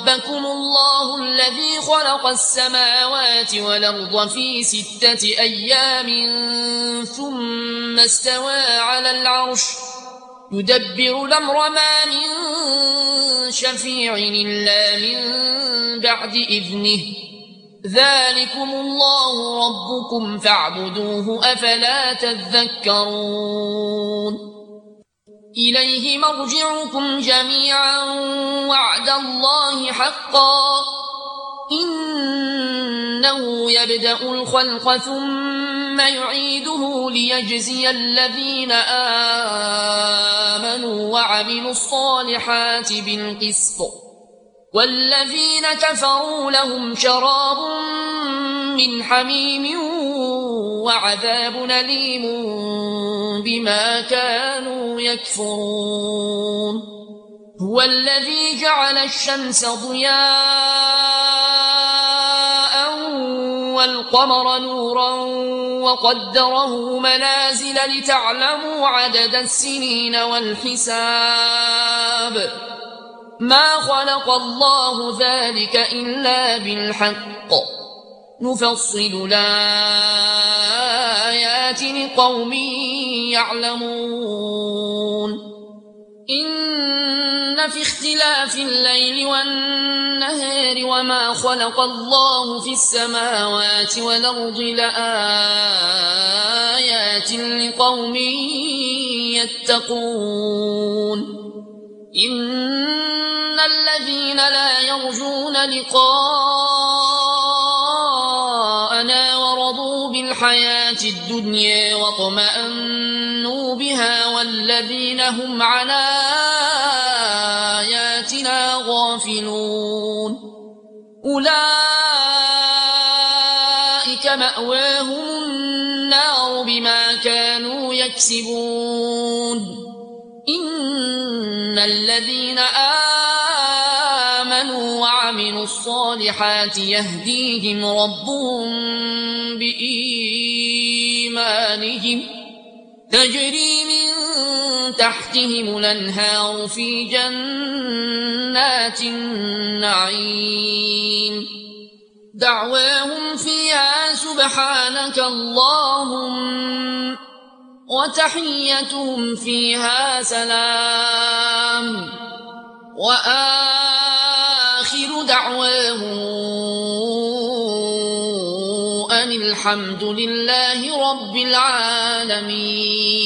ربكم الله الذي خلق السماوات والأرض في 6 أيام ثم استوى على العرش يدبر الأمر ما من شفيع إلا من بعد إذنه ذلكم الله ربكم فاعبدوه أفلا تذكرون إليه مرجعكم جميعا وعد الله حقا إنه يبدأ الخلق ثم يعيده ليجزي الذين آمنوا وعملوا الصالحات بالقسط والذين كفروا لهم شراب من حميم وعذاب أليم بما كانوا يكفرون هو الذي جعل الشمس ضياء والقمر نورا وقدره منازل لتعلموا عدد السنين والحساب ما خلق الله ذلك إلا بالحق نفصل الآيات لقوم يعلمون إن في اختلاف الليل والنهار وما خلق الله في السماوات والأرض لآيات لقوم يتقون إن الذين لا يرجون لقاءنا ورضوا بالحياة الدنيا واطمأنوا بها والذين هم عن آياتنا غافلون أولئك مأواهم النار بما كانوا يكسبون إن الذين آمنوا وعملوا الصالحات يهديهم ربهم بإيمانهم تجري من تحتهم الأنهار في جنات النعيم دعواهم فيها سبحانك اللهم وتحيتهم فيها سلام وآخر دعواهم أن الحمد لله رب العالمين.